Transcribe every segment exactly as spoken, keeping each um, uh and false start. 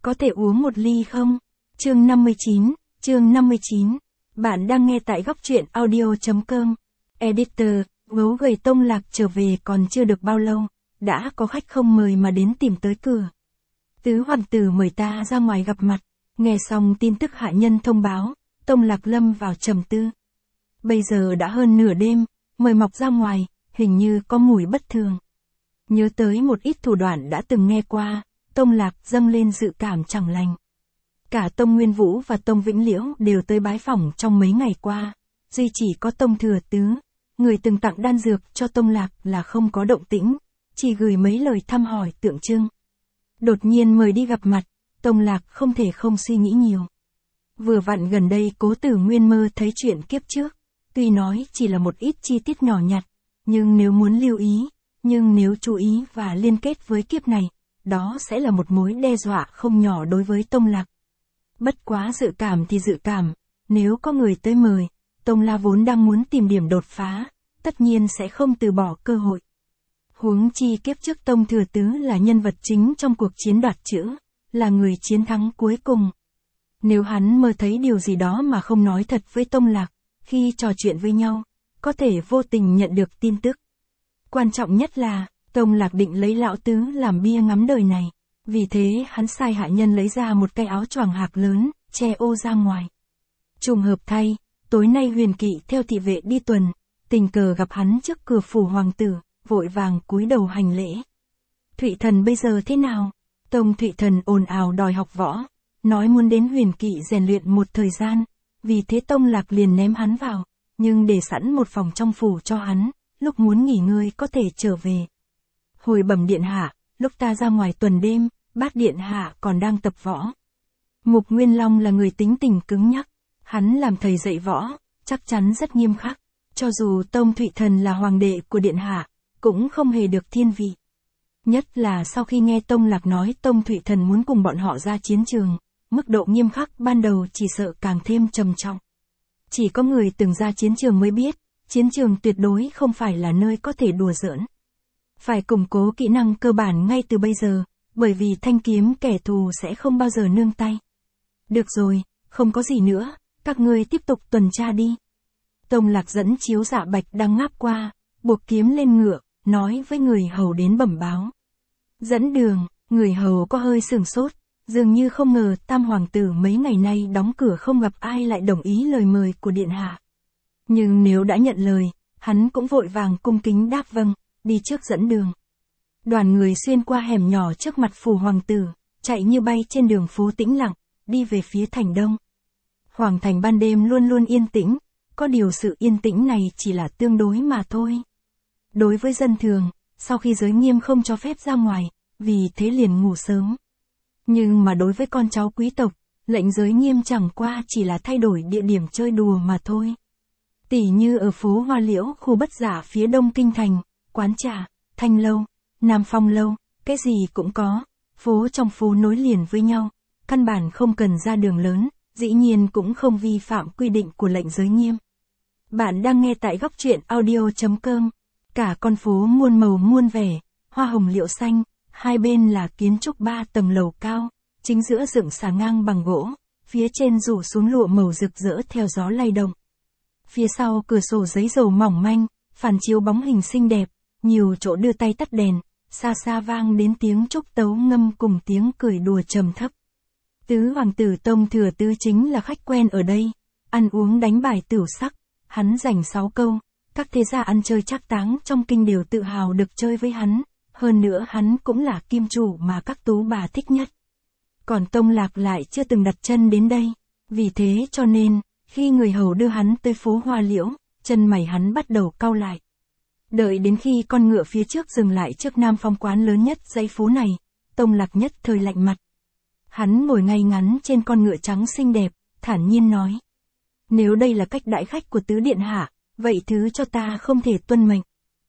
có thể uống một ly không? Chương năm mươi chín, chương năm mươi chín. Bạn đang nghe tại góc truyện audio.com. Editor, gấu gầy Tông Lạc trở về còn chưa được bao lâu, đã có khách không mời mà đến tìm tới cửa. Tứ hoàng tử mời ta ra ngoài gặp mặt, nghe xong tin tức hạ nhân thông báo, Tông Lạc lâm vào trầm tư. Bây giờ đã hơn nửa đêm, mời mọc ra ngoài, hình như có mùi bất thường. Nhớ tới một ít thủ đoạn đã từng nghe qua, Tông Lạc dâng lên dự cảm chẳng lành. Cả Tông Nguyên Vũ và Tông Vĩnh Liễu đều tới bái phỏng trong mấy ngày qua, duy chỉ có Tông Thừa Tứ, người từng tặng đan dược cho Tông Lạc là không có động tĩnh, chỉ gửi mấy lời thăm hỏi tượng trưng. Đột nhiên mời đi gặp mặt, Tông Lạc không thể không suy nghĩ nhiều. Vừa vặn gần đây Cố Tử Nguyên mơ thấy chuyện kiếp trước, tuy nói chỉ là một ít chi tiết nhỏ nhặt, nhưng nếu muốn lưu ý, nhưng nếu chú ý và liên kết với kiếp này, đó sẽ là một mối đe dọa không nhỏ đối với Tông Lạc. Bất quá dự cảm thì dự cảm, nếu có người tới mời, Tông La vốn đang muốn tìm điểm đột phá, tất nhiên sẽ không từ bỏ cơ hội. Huống chi kiếp trước Tông Thừa Tứ là nhân vật chính trong cuộc chiến đoạt chữ, là người chiến thắng cuối cùng. Nếu hắn mơ thấy điều gì đó mà không nói thật với Tông Lạc, khi trò chuyện với nhau, có thể vô tình nhận được tin tức. Quan trọng nhất là, Tông Lạc định lấy lão tứ làm bia ngắm đời này, vì thế hắn sai hạ nhân lấy ra một cái áo choàng hạc lớn, che ô ra ngoài. Trùng hợp thay, tối nay Huyền Kỵ theo thị vệ đi tuần, tình cờ gặp hắn trước cửa phủ hoàng tử, vội vàng cúi đầu hành lễ. Thụy Thần bây giờ thế nào? Tông Thụy Thần ồn ào đòi học võ, nói muốn đến Huyền Kỵ rèn luyện một thời gian, vì thế Tông Lạc liền ném hắn vào, nhưng để sẵn một phòng trong phủ cho hắn, lúc muốn nghỉ ngơi có thể trở về. Hồi bẩm điện hạ, lúc ta ra ngoài tuần đêm, Bát điện hạ còn đang tập võ. Mục Nguyên Long là người tính tình cứng nhắc, hắn làm thầy dạy võ, chắc chắn rất nghiêm khắc, cho dù Tông Thụy Thần là hoàng đệ của điện hạ, cũng không hề được thiên vị. Nhất là sau khi nghe Tông Lạc nói Tông Thụy Thần muốn cùng bọn họ ra chiến trường, mức độ nghiêm khắc ban đầu chỉ sợ càng thêm trầm trọng. Chỉ có người từng ra chiến trường mới biết, chiến trường tuyệt đối không phải là nơi có thể đùa giỡn. Phải củng cố kỹ năng cơ bản ngay từ bây giờ, bởi vì thanh kiếm kẻ thù sẽ không bao giờ nương tay. Được rồi, không có gì nữa, các ngươi tiếp tục tuần tra đi. Tông Lạc dẫn Chiếu Dạ Bạch đang ngáp qua, buộc kiếm lên ngựa, nói với người hầu đến bẩm báo. Dẫn đường, người hầu có hơi sửng sốt, dường như không ngờ Tam Hoàng tử mấy ngày nay đóng cửa không gặp ai lại đồng ý lời mời của điện hạ. Nhưng nếu đã nhận lời, hắn cũng vội vàng cung kính đáp vâng, đi trước dẫn đường. Đoàn người xuyên qua hẻm nhỏ trước mặt phủ hoàng tử, chạy như bay trên đường phố tĩnh lặng, đi về phía thành đông. Hoàng thành ban đêm luôn luôn yên tĩnh, có điều sự yên tĩnh này chỉ là tương đối mà thôi. Đối với dân thường, sau khi giới nghiêm không cho phép ra ngoài, vì thế liền ngủ sớm. Nhưng mà đối với con cháu quý tộc, lệnh giới nghiêm chẳng qua chỉ là thay đổi địa điểm chơi đùa mà thôi. Tỉ như ở phố Hoa Liễu khu Bất Giả phía đông kinh thành, quán trà, Thanh Lâu, Nam Phong Lâu, cái gì cũng có, phố trong phố nối liền với nhau, căn bản không cần ra đường lớn, dĩ nhiên cũng không vi phạm quy định của lệnh giới nghiêm. Bạn đang nghe tại góc truyện audio.com, cả con phố muôn màu muôn vẻ, hoa hồng liễu xanh, hai bên là kiến trúc ba tầng lầu cao, chính giữa dựng xà ngang bằng gỗ, phía trên rủ xuống lụa màu rực rỡ theo gió lay động. Phía sau cửa sổ giấy dầu mỏng manh, phản chiếu bóng hình xinh đẹp, nhiều chỗ đưa tay tắt đèn, xa xa vang đến tiếng trúc tấu ngâm cùng tiếng cười đùa trầm thấp. Tứ hoàng tử Tông Thừa Tứ chính là khách quen ở đây, ăn uống đánh bài tửu sắc, hắn dành sáu câu, các thế gia ăn chơi trác táng trong kinh đều tự hào được chơi với hắn, hơn nữa hắn cũng là kim chủ mà các tú bà thích nhất. Còn Tông Lạc lại chưa từng đặt chân đến đây, vì thế cho nên, khi người hầu đưa hắn tới phố Hoa Liễu, chân mày hắn bắt đầu cau lại. Đợi đến khi con ngựa phía trước dừng lại trước Nam Phong quán lớn nhất dãy phố này, Tông Lạc nhất thời lạnh mặt. Hắn ngồi ngay ngắn trên con ngựa trắng xinh đẹp, thản nhiên nói. Nếu đây là cách đãi khách của tứ điện hạ, vậy thứ cho ta không thể tuân mệnh.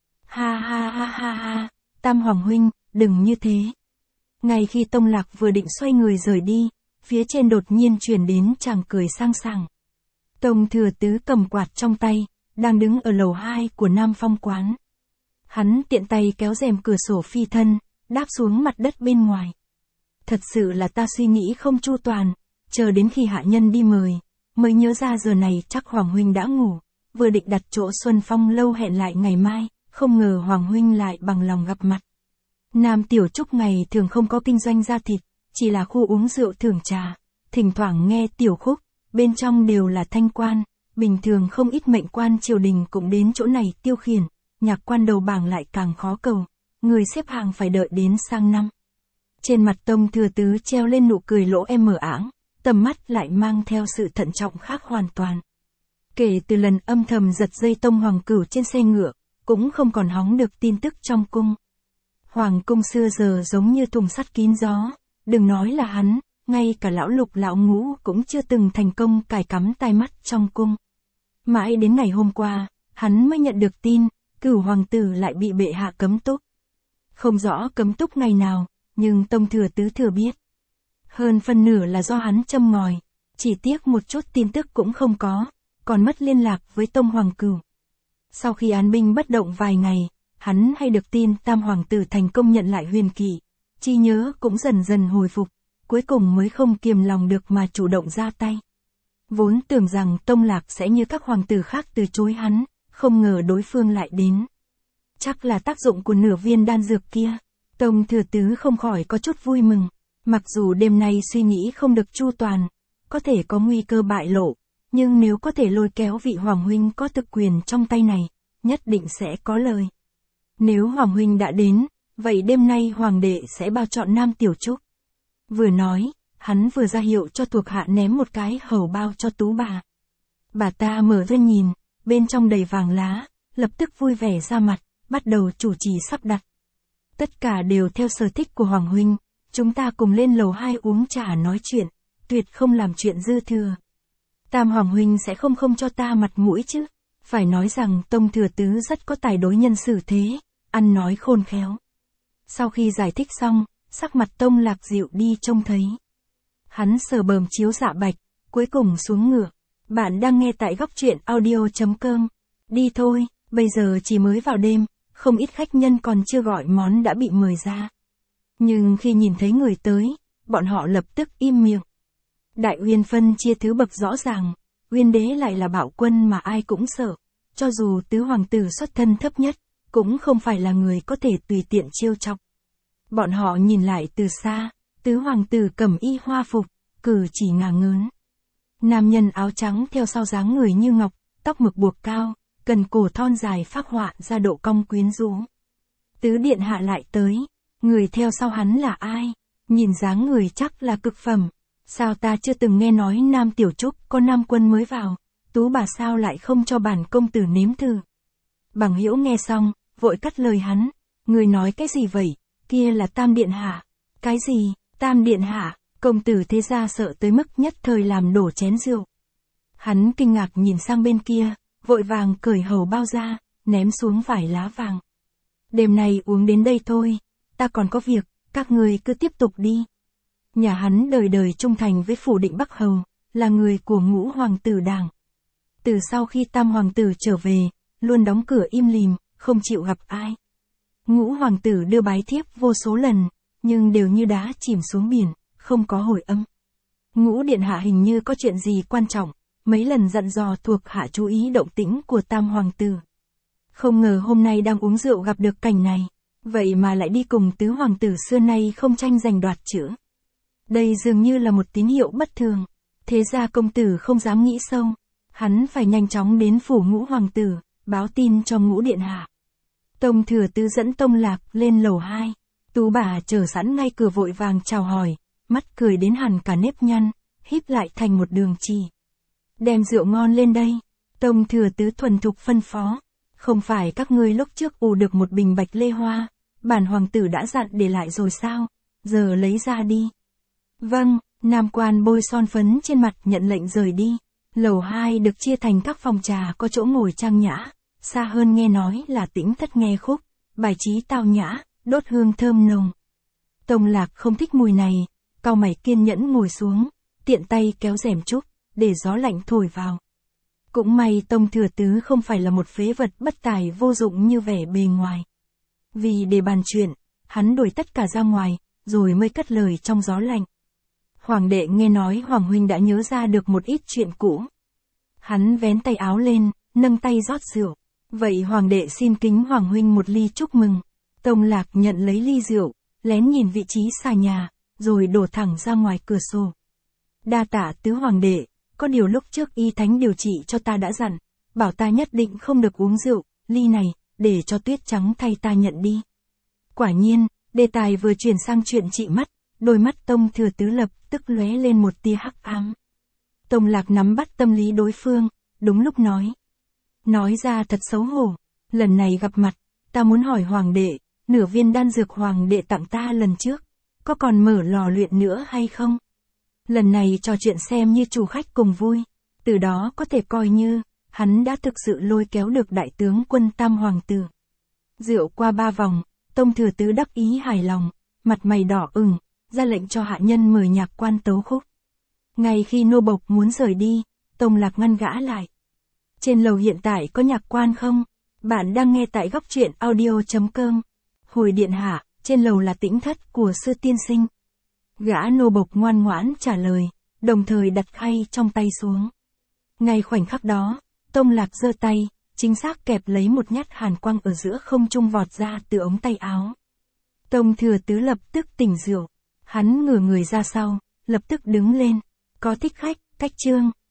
Ha ha ha ha ha, Tam Hoàng huynh, đừng như thế. Ngay khi Tông Lạc vừa định xoay người rời đi, phía trên đột nhiên truyền đến chàng cười sang sảng. Tông Thừa Tứ cầm quạt trong tay, đang đứng ở lầu hai của Nam Phong quán. Hắn tiện tay kéo rèm cửa sổ phi thân, đáp xuống mặt đất bên ngoài. thật sự là ta suy nghĩ không chu toàn, chờ đến khi hạ nhân đi mời, mới nhớ ra giờ này chắc Hoàng huynh đã ngủ, vừa định đặt chỗ Xuân Phong lâu hẹn lại ngày mai, không ngờ Hoàng huynh lại bằng lòng gặp mặt. Nam Tiểu Trúc ngày thường không có kinh doanh gia thịt, chỉ là khu uống rượu thưởng trà, thỉnh thoảng nghe tiểu khúc, bên trong đều là thanh quan, bình thường không ít mệnh quan triều đình cũng đến chỗ này tiêu khiển, nhạc quan đầu bảng lại càng khó cầu, người xếp hàng phải đợi đến sang năm. Trên mặt Tông Thừa Tứ treo lên nụ cười lỗ em mở áng, tầm mắt lại mang theo sự thận trọng khác hoàn toàn. Kể từ lần âm thầm giật dây Tông Hoàng Cửu trên xe ngựa, cũng không còn hóng được tin tức trong cung. Hoàng cung xưa giờ giống như thùng sắt kín gió, đừng nói là hắn, ngay cả lão Lục lão Ngũ cũng chưa từng thành công cài cắm tai mắt trong cung. Mãi đến ngày hôm qua, hắn mới nhận được tin, Cửu hoàng tử lại bị bệ hạ cấm túc. Không rõ cấm túc ngày nào, nhưng Tông Thừa Tứ thừa biết. Hơn phân nửa là do hắn châm ngòi, chỉ tiếc một chút tin tức cũng không có, còn mất liên lạc với Tông Hoàng Cửu. Sau khi án binh bất động vài ngày, hắn hay được tin Tam Hoàng tử thành công nhận lại huyền kỵ, trí nhớ cũng dần dần hồi phục, cuối cùng mới không kiềm lòng được mà chủ động ra tay. Vốn tưởng rằng Tông Lạc sẽ như các hoàng tử khác từ chối hắn, không ngờ đối phương lại đến. Chắc là tác dụng của nửa viên đan dược kia. Tông Thừa Tứ không khỏi có chút vui mừng, mặc dù đêm nay suy nghĩ không được chu toàn, có thể có nguy cơ bại lộ, nhưng nếu có thể lôi kéo vị Hoàng huynh có thực quyền trong tay này, nhất định sẽ có lời. Nếu Hoàng huynh đã đến, vậy đêm nay Hoàng đệ sẽ bao chọn Nam Tiểu Trúc. Vừa nói, hắn vừa ra hiệu cho thuộc hạ ném một cái hầu bao cho Tú bà. Bà ta mở ra nhìn, bên trong đầy vàng lá, lập tức vui vẻ ra mặt, bắt đầu chủ trì sắp đặt. Tất cả đều theo sở thích của Hoàng huynh, chúng ta cùng lên lầu hai uống trà nói chuyện, tuyệt không làm chuyện dư thừa. Tam Hoàng huynh sẽ không không cho ta mặt mũi chứ, phải nói rằng Tông Thừa Tứ rất có tài đối nhân xử thế, ăn nói khôn khéo. Sau khi giải thích xong, sắc mặt Tông Lạc dịu đi trông thấy. Hắn sờ bờm chiếu dạ bạch, cuối cùng xuống ngựa. Bạn đang nghe tại góc truyện audio chấm com. Đi thôi, bây giờ chỉ mới vào đêm, không ít khách nhân còn chưa gọi món đã bị mời ra. Nhưng khi nhìn thấy người tới, bọn họ lập tức im miệng. Đại Uyên phân chia thứ bậc rõ ràng, Uyên đế lại là bạo quân mà ai cũng sợ, cho dù tứ hoàng tử xuất thân thấp nhất, cũng không phải là người có thể tùy tiện trêu chọc. Bọn họ nhìn lại từ xa, tứ hoàng tử cẩm y hoa phục, cử chỉ ngả ngớn. Nam nhân áo trắng theo sau dáng người như ngọc, tóc mực buộc cao, cần cổ thon dài phác họa ra độ cong quyến rũ. Tứ điện hạ lại tới, người theo sau hắn là ai? Nhìn dáng người chắc là cực phẩm. Sao ta chưa từng nghe nói Nam Tiểu Trúc có nam quân mới vào, Tú bà sao lại không cho bản công tử nếm thử? Bằng Hữu nghe xong, vội cắt lời hắn, người nói cái gì vậy? Kia là Tam điện hạ. Cái gì? Tam điện hạ? Công tử thế gia sợ tới mức nhất thời làm đổ chén rượu. Hắn kinh ngạc nhìn sang bên kia, vội vàng cởi hầu bao ra, ném xuống vải lá vàng. Đêm nay uống đến đây thôi, ta còn có việc, các người cứ tiếp tục đi. Nhà hắn đời đời trung thành với phủ Định Bắc Hầu, là người của Ngũ hoàng tử đảng. Từ sau khi Tam hoàng tử trở về, luôn đóng cửa im lìm, không chịu gặp ai. Ngũ hoàng tử đưa bái thiếp vô số lần, nhưng đều như đá chìm xuống biển, không có hồi âm. Ngũ điện hạ hình như có chuyện gì quan trọng, mấy lần dặn dò thuộc hạ chú ý động tĩnh của Tam hoàng tử. Không ngờ hôm nay đang uống rượu gặp được cảnh này, vậy mà lại đi cùng tứ hoàng tử xưa nay không tranh giành đoạt chữ. Đây dường như là một tín hiệu bất thường, thế ra công tử không dám nghĩ sâu, hắn phải nhanh chóng đến phủ Ngũ hoàng tử, báo tin cho Ngũ điện hạ. Tông Thừa Tứ dẫn Tông Lạc lên lầu hai, Tú bà chờ sẵn ngay cửa vội vàng chào hỏi, mắt cười đến hẳn cả nếp nhăn, híp lại thành một đường chỉ. Đem rượu ngon lên đây, Tông Thừa Tứ thuần thục phân phó, không phải các ngươi lúc trước ù được một bình bạch lê hoa, bản hoàng tử đã dặn để lại rồi sao, giờ lấy ra đi. Vâng, nam quan bôi son phấn trên mặt nhận lệnh rời đi. Lầu hai được chia thành các phòng trà có chỗ ngồi trang nhã, xa hơn nghe nói là tĩnh thất nghe khúc, bài trí tao nhã, đốt hương thơm nồng. Tông Lạc không thích mùi này, cau mày kiên nhẫn ngồi xuống, tiện tay kéo rèm trúc, để gió lạnh thổi vào. Cũng may Tông Thừa Tứ không phải là một phế vật bất tài vô dụng như vẻ bề ngoài. Vì để bàn chuyện, hắn đuổi tất cả ra ngoài, rồi mới cất lời trong gió lạnh. Hoàng đệ nghe nói Hoàng huynh đã nhớ ra được một ít chuyện cũ. Hắn vén tay áo lên, nâng tay rót rượu. Vậy Hoàng đệ xin kính Hoàng huynh một ly chúc mừng. Tông Lạc nhận lấy ly rượu, lén nhìn vị trí xà nhà, rồi đổ thẳng ra ngoài cửa sổ. Đa tạ tứ Hoàng đệ, có điều lúc trước y thánh điều trị cho ta đã dặn, bảo ta nhất định không được uống rượu, ly này, để cho Tuyết Trắng thay ta nhận đi. Quả nhiên, đề tài vừa chuyển sang chuyện trị mắt, đôi mắt Tông Thừa Tứ lập tức lóe lên một tia hắc ám. Tông Lạc nắm bắt tâm lý đối phương, đúng lúc nói. Nói ra thật xấu hổ, lần này gặp mặt, ta muốn hỏi Hoàng đệ, nửa viên đan dược Hoàng đệ tặng ta lần trước, có còn mở lò luyện nữa hay không? Lần này trò chuyện xem như chủ khách cùng vui, từ đó có thể coi như, hắn đã thực sự lôi kéo được đại tướng quân Tam Hoàng tử. Rượu qua ba vòng, Tông Thừa Tứ đắc ý hài lòng, mặt mày đỏ ửng, ra lệnh cho hạ nhân mời nhạc quan tấu khúc. Ngay khi nô bộc muốn rời đi, Tông Lạc ngăn gã lại. Trên lầu hiện tại có nhạc quan không? Bạn đang nghe tại góc truyện audio chấm com. Hồi điện hạ, trên lầu là tĩnh thất của sư tiên sinh. Gã nô bộc ngoan ngoãn trả lời, đồng thời đặt khay trong tay xuống. Ngay khoảnh khắc đó, Tông Lạc giơ tay, chính xác kẹp lấy một nhát hàn quang ở giữa không trung vọt ra từ ống tay áo. Tông Thừa Tứ lập tức tỉnh rượu, hắn ngửa người ra sau, lập tức đứng lên, có thích khách, cách trương.